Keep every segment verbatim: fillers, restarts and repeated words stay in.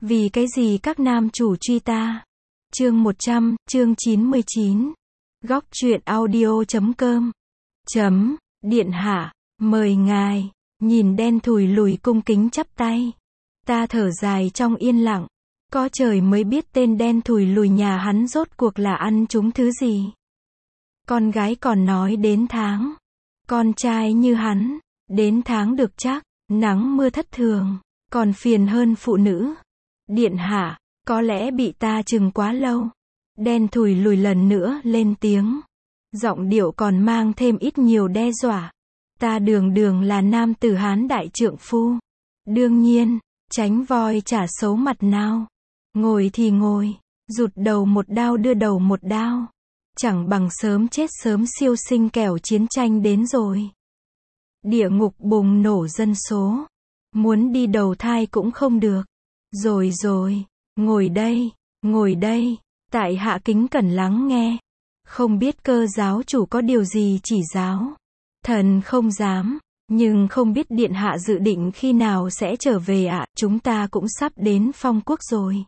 Vì cái gì các nam chủ truy ta? Chương một trăm, chương chín mươi chín. Góc truyện audio chấm com. Chấm, điện hạ, mời ngài, nhìn đen thùi lùi cung kính chắp tay. Ta thở dài trong yên lặng. Có trời mới biết tên đen thùi lùi nhà hắn rốt cuộc là ăn trúng thứ gì. Con gái còn nói đến tháng. Con trai như hắn, đến tháng được chắc, nắng mưa thất thường, còn phiền hơn phụ nữ. Điện hạ, có lẽ bị ta chừng quá lâu. Đen thùi lùi lần nữa lên tiếng. Giọng điệu còn mang thêm ít nhiều đe dọa. Ta đường đường là nam tử Hán đại trượng phu. Đương nhiên, tránh voi chả xấu mặt nào. Ngồi thì ngồi, rụt đầu một đao đưa đầu một đao. Chẳng bằng sớm chết sớm siêu sinh kẻo chiến tranh đến rồi. Địa ngục bùng nổ dân số. Muốn đi đầu thai cũng không được. Rồi rồi, ngồi đây, ngồi đây, tại hạ kính cẩn lắng nghe. Không biết cơ giáo chủ có điều gì chỉ giáo. Thần không dám, nhưng không biết điện hạ dự định khi nào sẽ trở về ạ, chúng ta cũng sắp đến phong quốc rồi.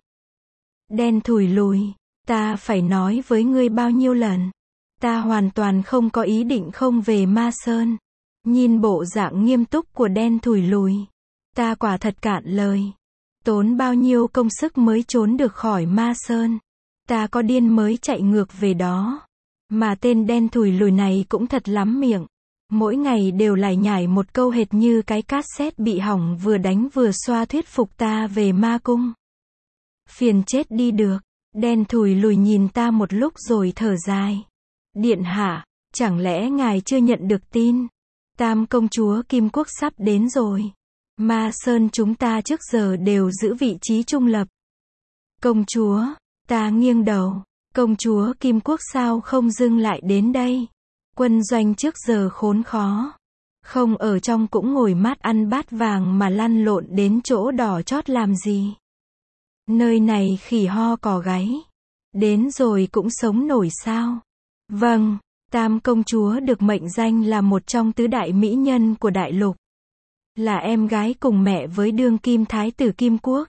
Đen thùi lùi, ta phải nói với ngươi bao nhiêu lần. Ta hoàn toàn không có ý định không về Ma Sơn. Nhìn bộ dạng nghiêm túc của đen thùi lùi. Ta quả thật cạn lời. Tốn bao nhiêu công sức mới trốn được khỏi Ma Sơn. Ta có điên mới chạy ngược về đó. Mà tên đen thùi lùi này cũng thật lắm miệng. Mỗi ngày đều lải nhải một câu hệt như cái cassette bị hỏng vừa đánh vừa xoa thuyết phục ta về ma cung. Phiền chết đi được. Đen thùi lùi nhìn ta một lúc rồi thở dài. Điện hạ, chẳng lẽ ngài chưa nhận được tin? Tam công chúa Kim Quốc sắp đến rồi. Ma Sơn chúng ta trước giờ đều giữ vị trí trung lập. Công chúa, ta nghiêng đầu. Công chúa Kim Quốc sao không dưng lại đến đây? Quân doanh trước giờ khốn khó. Không ở trong cũng ngồi mát ăn bát vàng mà lăn lộn đến chỗ đỏ chót làm gì? Nơi này khỉ ho cò gáy. Đến rồi cũng sống nổi sao? Vâng, Tam công chúa được mệnh danh là một trong tứ đại mỹ nhân của đại lục. Là em gái cùng mẹ với đương kim thái tử Kim Quốc.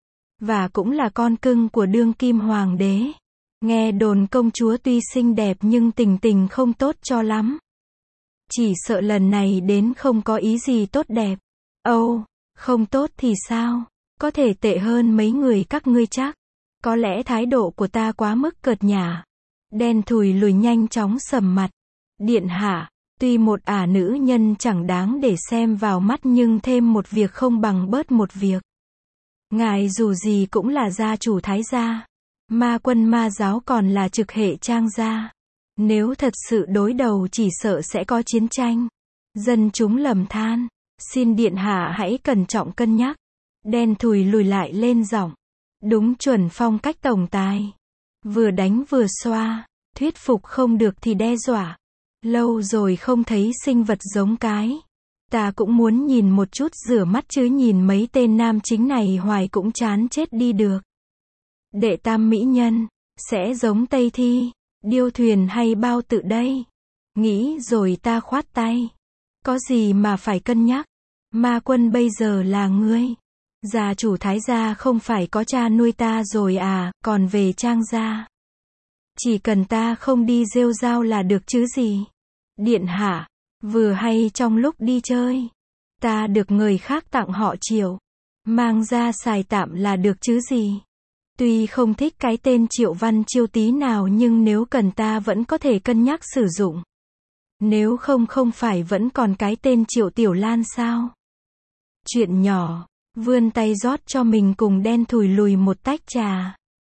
Và cũng là con cưng của đương kim hoàng đế. Nghe đồn công chúa tuy xinh đẹp nhưng tình tình không tốt cho lắm. Chỉ sợ lần này đến không có ý gì tốt đẹp. Âu, không tốt thì sao? Có thể tệ hơn mấy người các ngươi chắc. Có lẽ thái độ của ta quá mức cợt nhả. Đen thùi lùi nhanh chóng sầm mặt. Điện hạ, tuy một ả nữ nhân chẳng đáng để xem vào mắt nhưng thêm một việc không bằng bớt một việc. Ngài dù gì cũng là gia chủ Thái gia. Ma quân ma giáo còn là trực hệ Trang gia. Nếu thật sự đối đầu chỉ sợ sẽ có chiến tranh. Dân chúng lầm than. Xin điện hạ hãy cẩn trọng cân nhắc. Đen thùi lùi lại lên giọng. Đúng chuẩn phong cách tổng tài. Vừa đánh vừa xoa. Thuyết phục không được thì đe dọa. Lâu rồi không thấy sinh vật giống cái. Ta cũng muốn nhìn một chút rửa mắt chứ nhìn mấy tên nam chính này hoài cũng chán chết đi được. Đệ tam mỹ nhân, sẽ giống Tây Thi, Điêu Thuyền hay Bao Tự đây? Nghĩ rồi ta khoát tay. Có gì mà phải cân nhắc? Ma quân bây giờ là ngươi. Gia chủ Thái gia không phải có cha nuôi ta rồi à, còn về Trang gia. Chỉ cần ta không đi rêu rao là được chứ gì. Điện hạ, vừa hay trong lúc đi chơi, ta được người khác tặng họ Triệu. Mang ra xài tạm là được chứ gì. Tuy không thích cái tên Triệu Văn Chiêu tí nào nhưng nếu cần ta vẫn có thể cân nhắc sử dụng. Nếu không không phải vẫn còn cái tên Triệu Tiểu Lan sao? Chuyện nhỏ, vươn tay rót cho mình cùng đen thùi lùi một tách trà.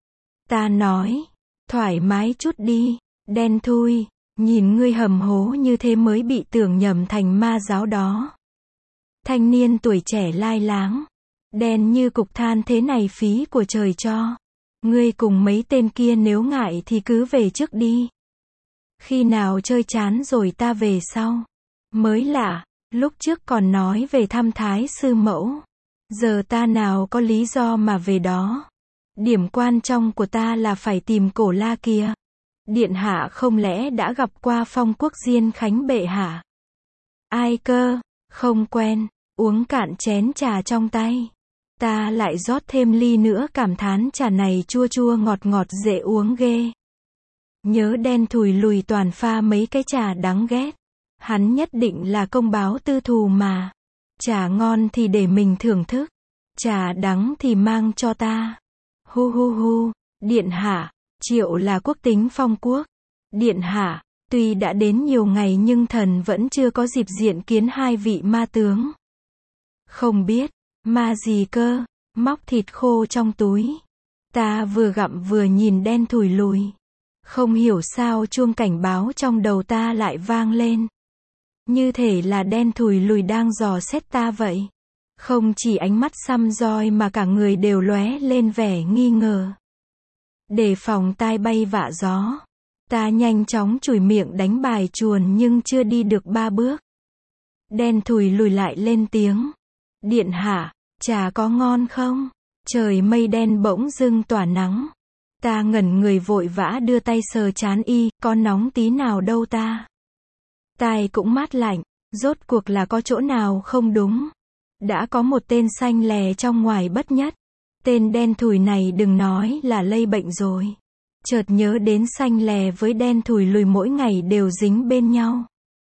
Ta nói, thoải mái chút đi, đen thui, nhìn ngươi hầm hố như thế mới bị tưởng nhầm thành ma giáo đó. Thanh niên tuổi trẻ lai láng. Đen như cục than thế này phí của trời cho. Ngươi cùng mấy tên kia nếu ngại thì cứ về trước đi. Khi nào chơi chán rồi ta về sau. Mới lạ, lúc trước còn nói về thăm thái sư mẫu. Giờ ta nào có lý do mà về đó. Điểm quan trọng của ta là phải tìm cổ la kia. Điện hạ không lẽ đã gặp qua Phong Quốc Diên Khánh bệ hạ? Ai cơ? Không quen. Uống cạn chén trà trong tay. Ta lại rót thêm ly nữa, cảm thán trà này chua chua ngọt ngọt dễ uống ghê. Nhớ đen thùi lùi toàn pha mấy cái trà đắng ghét. Hắn nhất định là công báo tư thù mà. Trà ngon thì để mình thưởng thức. Trà đắng thì mang cho ta. Hu hu hu, điện hạ, Triệu là quốc tính phong quốc. Điện hạ, tuy đã đến nhiều ngày nhưng thần vẫn chưa có dịp diện kiến hai vị ma tướng. Không biết, ma gì cơ, móc thịt khô trong túi. Ta vừa gặm vừa nhìn đen thùi lùi. Không hiểu sao chuông cảnh báo trong đầu ta lại vang lên. Như thể là đen thùi lùi đang dò xét ta vậy. Không chỉ ánh mắt săm doi mà cả người đều lóe lên vẻ nghi ngờ. Đề phòng tai bay vạ gió. Ta nhanh chóng chùi miệng đánh bài chuồn nhưng chưa đi được ba bước. Đen thùi lùi lại lên tiếng. Điện hạ, trà có ngon không? Trời mây đen bỗng dưng tỏa nắng. Ta ngẩn người vội vã đưa tay sờ trán y, có nóng tí nào đâu ta. Tai cũng mát lạnh, rốt cuộc là có chỗ nào không đúng. Đã có một tên xanh lè trong ngoài bất nhất. Tên đen thùi này đừng nói là lây bệnh rồi. Chợt nhớ đến xanh lè với đen thùi lùi mỗi ngày đều dính bên nhau.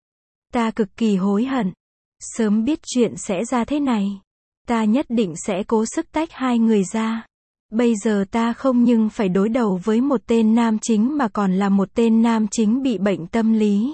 Ta cực kỳ hối hận. Sớm biết chuyện sẽ ra thế này. Ta nhất định sẽ cố sức tách hai người ra. Bây giờ ta không nhưng phải đối đầu với một tên nam chính mà còn là một tên nam chính bị bệnh tâm lý.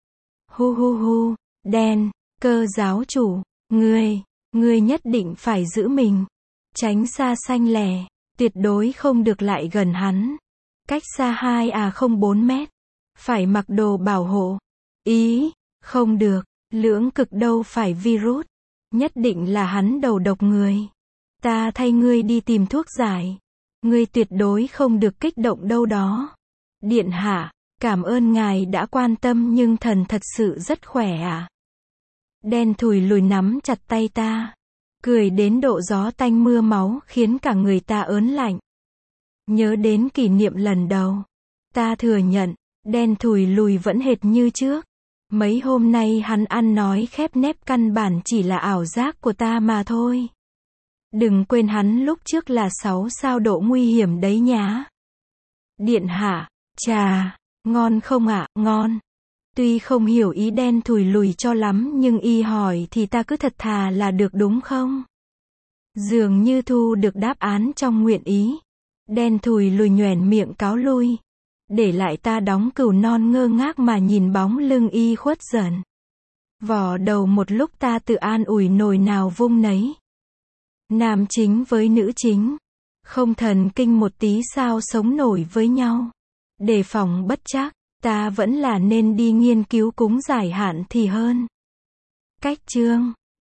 Hu hu hu, đen, cơ giáo chủ, ngươi, ngươi nhất định phải giữ mình. Tránh xa xanh lè, tuyệt đối không được lại gần hắn. Cách xa hai à không bốn mét. Phải mặc đồ bảo hộ. Ý, không được, lưỡng cực đâu phải virus. Nhất định là hắn đầu độc người. Ta thay ngươi đi tìm thuốc giải. Ngươi tuyệt đối không được kích động đâu đó. Điện hạ, cảm ơn ngài đã quan tâm nhưng thần thật sự rất khỏe à. Đen thùi lùi nắm chặt tay ta. Cười đến độ gió tanh mưa máu khiến cả người ta ớn lạnh. Nhớ đến kỷ niệm lần đầu. Ta thừa nhận, đen thùi lùi vẫn hệt như trước. Mấy hôm nay hắn ăn nói khép nép căn bản chỉ là ảo giác của ta mà thôi. Đừng quên hắn lúc trước là sáu sao độ nguy hiểm đấy nhá. Điện hạ, trà, ngon không ạ? À? Ngon. Tuy không hiểu ý đen thùi lùi cho lắm nhưng y hỏi thì ta cứ thật thà là được đúng không? Dường như thu được đáp án trong nguyện ý. Đen thùi lùi nhoẻn miệng cáo lui. Để lại ta đóng cừu non ngơ ngác mà nhìn bóng lưng y khuất dần. Vò đầu một lúc ta tự an ủi nồi nào vung nấy. Nam chính với nữ chính. Không thần kinh một tí sao sống nổi với nhau. Đề phòng bất trắc, ta vẫn là nên đi nghiên cứu cúng giải hạn thì hơn. Cách chương